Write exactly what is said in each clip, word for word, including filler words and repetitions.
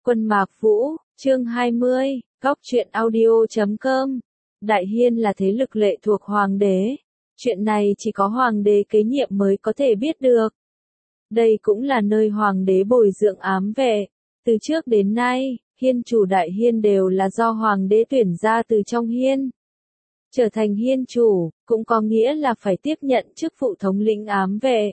Quân Mạc Vũ, chương hai mươi, góc truyện audio chấm com. Đại Hiên là thế lực lệ thuộc hoàng đế. Chuyện này chỉ có hoàng đế kế nhiệm mới có thể biết được. Đây cũng là nơi hoàng đế bồi dưỡng ám vệ. Từ trước đến nay, hiên chủ Đại Hiên đều là do hoàng đế tuyển ra từ trong hiên. Trở thành hiên chủ, cũng có nghĩa là phải tiếp nhận chức vụ thống lĩnh ám vệ.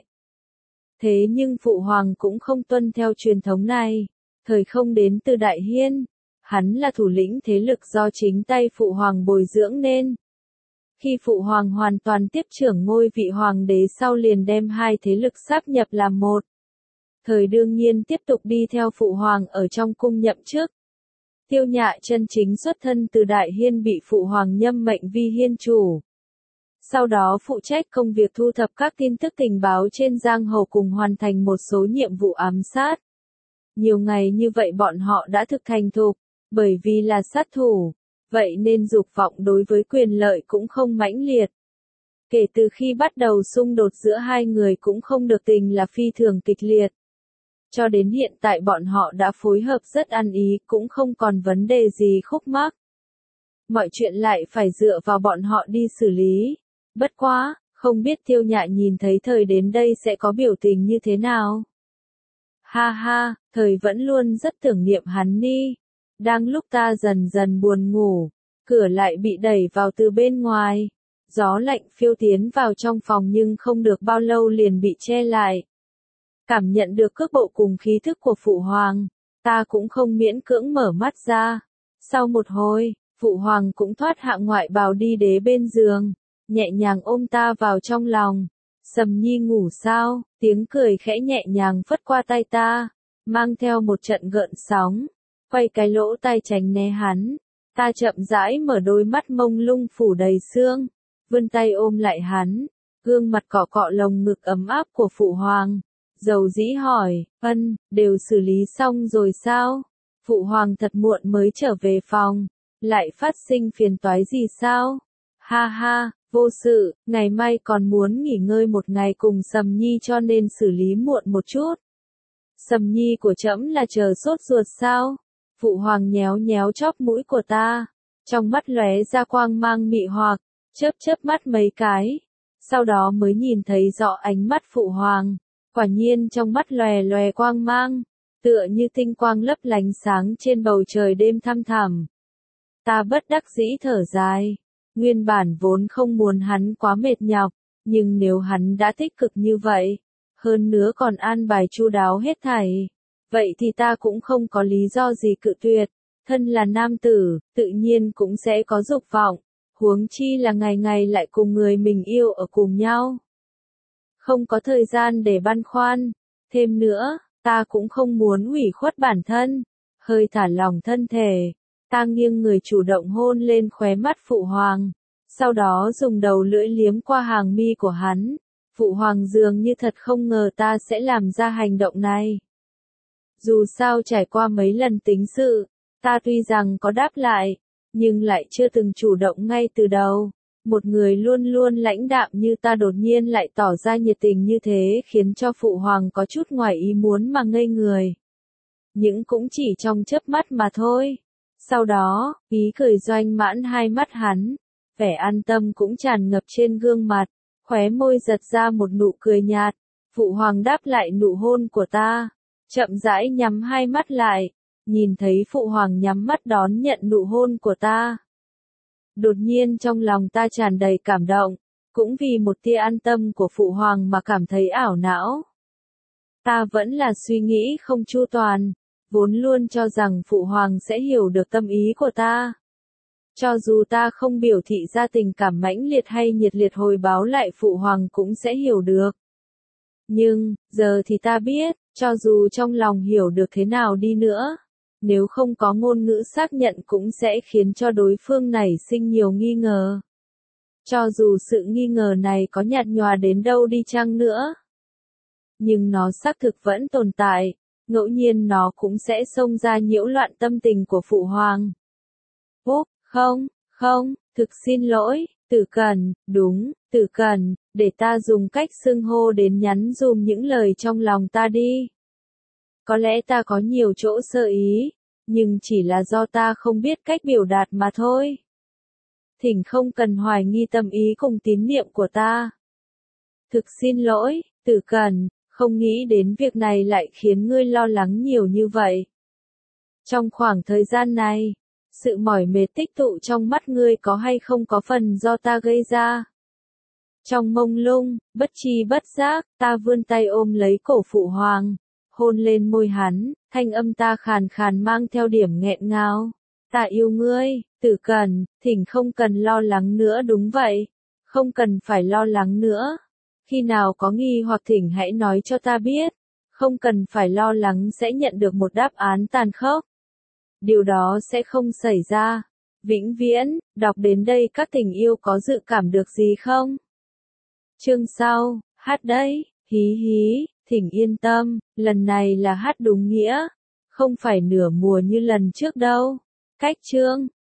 Thế nhưng phụ hoàng cũng không tuân theo truyền thống này. Thời không đến từ Đại Hiên, hắn là thủ lĩnh thế lực do chính tay phụ hoàng bồi dưỡng nên. Khi phụ hoàng hoàn toàn tiếp trưởng ngôi vị hoàng đế sau liền đem hai thế lực sáp nhập làm một. Thời đương nhiên tiếp tục đi theo phụ hoàng ở trong cung nhậm chức. Tiêu Nhạ chân chính xuất thân từ Đại Hiên bị phụ hoàng nhâm mệnh vi hiên chủ. Sau đó phụ trách công việc thu thập các tin tức tình báo trên giang hồ cùng hoàn thành một số nhiệm vụ ám sát. Nhiều ngày như vậy bọn họ đã thực thành thục, bởi vì là sát thủ, vậy nên dục vọng đối với quyền lợi cũng không mãnh liệt. Kể từ khi bắt đầu xung đột giữa hai người cũng không được tình là phi thường kịch liệt. Cho đến hiện tại bọn họ đã phối hợp rất ăn ý, cũng không còn vấn đề gì khúc mắc. Mọi chuyện lại phải dựa vào bọn họ đi xử lý. Bất quá, không biết Tiêu Nhạ nhìn thấy thời đến đây sẽ có biểu tình như thế nào. Ha ha, thời vẫn luôn rất tưởng niệm hắn ni. Đang lúc ta dần dần buồn ngủ, cửa lại bị đẩy vào từ bên ngoài. Gió lạnh phiêu tiến vào trong phòng nhưng không được bao lâu liền bị che lại. Cảm nhận được cước bộ cùng khí thức của phụ hoàng, ta cũng không miễn cưỡng mở mắt ra. Sau một hồi, phụ hoàng cũng thoát hạ ngoại bào đi đế bên giường, nhẹ nhàng ôm ta vào trong lòng. Sầm Nhi ngủ sao? Tiếng cười khẽ nhẹ nhàng phất qua tay ta, mang theo một trận gợn sóng. Quay cái lỗ tai tránh né hắn, ta chậm rãi mở đôi mắt mông lung phủ đầy sương, vươn tay ôm lại hắn, gương mặt cọ cọ lồng ngực ấm áp của phụ hoàng. Dầu dĩ hỏi, ân, đều xử lý xong rồi sao? Phụ hoàng thật muộn mới trở về phòng, lại phát sinh phiền toái gì sao? Ha ha, vô sự, ngày mai còn muốn nghỉ ngơi một ngày cùng Sầm Nhi cho nên xử lý muộn một chút. Sầm Nhi của trẫm là chờ sốt ruột sao? Phụ hoàng nhéo nhéo chóp mũi của ta, trong mắt lóe ra quang mang mị hoặc, chớp chớp mắt mấy cái, sau đó mới nhìn thấy rõ ánh mắt phụ hoàng, quả nhiên trong mắt lòe lòe quang mang, tựa như tinh quang lấp lánh sáng trên bầu trời đêm thăm thẳm. Ta bất đắc dĩ thở dài. Nguyên bản vốn không muốn hắn quá mệt nhọc, nhưng nếu hắn đã tích cực như vậy, hơn nữa còn an bài chu đáo hết thảy, vậy thì ta cũng không có lý do gì cự tuyệt. Thân là nam tử, tự nhiên cũng sẽ có dục vọng, huống chi là ngày ngày lại cùng người mình yêu ở cùng nhau. Không có thời gian để băn khoăn, thêm nữa, ta cũng không muốn ủy khuất bản thân, hơi thả lỏng thân thể. Ta nghiêng người chủ động hôn lên khóe mắt phụ hoàng, sau đó dùng đầu lưỡi liếm qua hàng mi của hắn. Phụ hoàng dường như thật không ngờ ta sẽ làm ra hành động này. Dù sao trải qua mấy lần tính sự, ta tuy rằng có đáp lại, nhưng lại chưa từng chủ động ngay từ đầu. Một người luôn luôn lãnh đạm như ta đột nhiên lại tỏ ra nhiệt tình như thế khiến cho phụ hoàng có chút ngoài ý muốn mà ngây người. Nhưng cũng chỉ trong chớp mắt mà thôi. Sau đó, ý cười doanh mãn hai mắt hắn, vẻ an tâm cũng tràn ngập trên gương mặt, khóe môi giật ra một nụ cười nhạt. Phụ hoàng đáp lại nụ hôn của ta, chậm rãi nhắm hai mắt lại, nhìn thấy phụ hoàng nhắm mắt đón nhận nụ hôn của ta. Đột nhiên trong lòng ta tràn đầy cảm động, cũng vì một tia an tâm của phụ hoàng mà cảm thấy ảo não. Ta vẫn là suy nghĩ không chu toàn, vốn luôn cho rằng phụ hoàng sẽ hiểu được tâm ý của ta. Cho dù ta không biểu thị ra tình cảm mãnh liệt hay nhiệt liệt hồi báo lại phụ hoàng cũng sẽ hiểu được. Nhưng, giờ thì ta biết, cho dù trong lòng hiểu được thế nào đi nữa, nếu không có ngôn ngữ xác nhận cũng sẽ khiến cho đối phương nảy sinh nhiều nghi ngờ. Cho dù sự nghi ngờ này có nhạt nhòa đến đâu đi chăng nữa, nhưng nó xác thực vẫn tồn tại, ngẫu nhiên nó cũng sẽ xông ra nhiễu loạn tâm tình của phụ hoàng. Úp, không, không, thực xin lỗi, Tử Cần, đúng, Tử Cần, để ta dùng cách xưng hô đến nhắn dùm những lời trong lòng ta đi. Có lẽ ta có nhiều chỗ sơ ý, nhưng chỉ là do ta không biết cách biểu đạt mà thôi. Thỉnh không cần hoài nghi tâm ý cùng tín niệm của ta. Thực xin lỗi, Tử Cẩn, không nghĩ đến việc này lại khiến ngươi lo lắng nhiều như vậy. Trong khoảng thời gian này, sự mỏi mệt tích tụ trong mắt ngươi có hay không có phần do ta gây ra. Trong mông lung, bất tri bất giác, ta vươn tay ôm lấy cổ Phụ Hoàng, hôn lên môi hắn, thanh âm ta khàn khàn mang theo điểm nghẹn ngào. Ta yêu ngươi, Tử Cẩn, thỉnh không cần lo lắng nữa đúng vậy, không cần phải lo lắng nữa. Khi nào có nghi hoặc thỉnh hãy nói cho ta biết, không cần phải lo lắng sẽ nhận được một đáp án tàn khốc. Điều đó sẽ không xảy ra. Vĩnh viễn, đọc đến đây các tình yêu có dự cảm được gì không? Chương sau, hát đấy, hí hí, thỉnh yên tâm, lần này là hát đúng nghĩa, không phải nửa mùa như lần trước đâu. Cách chương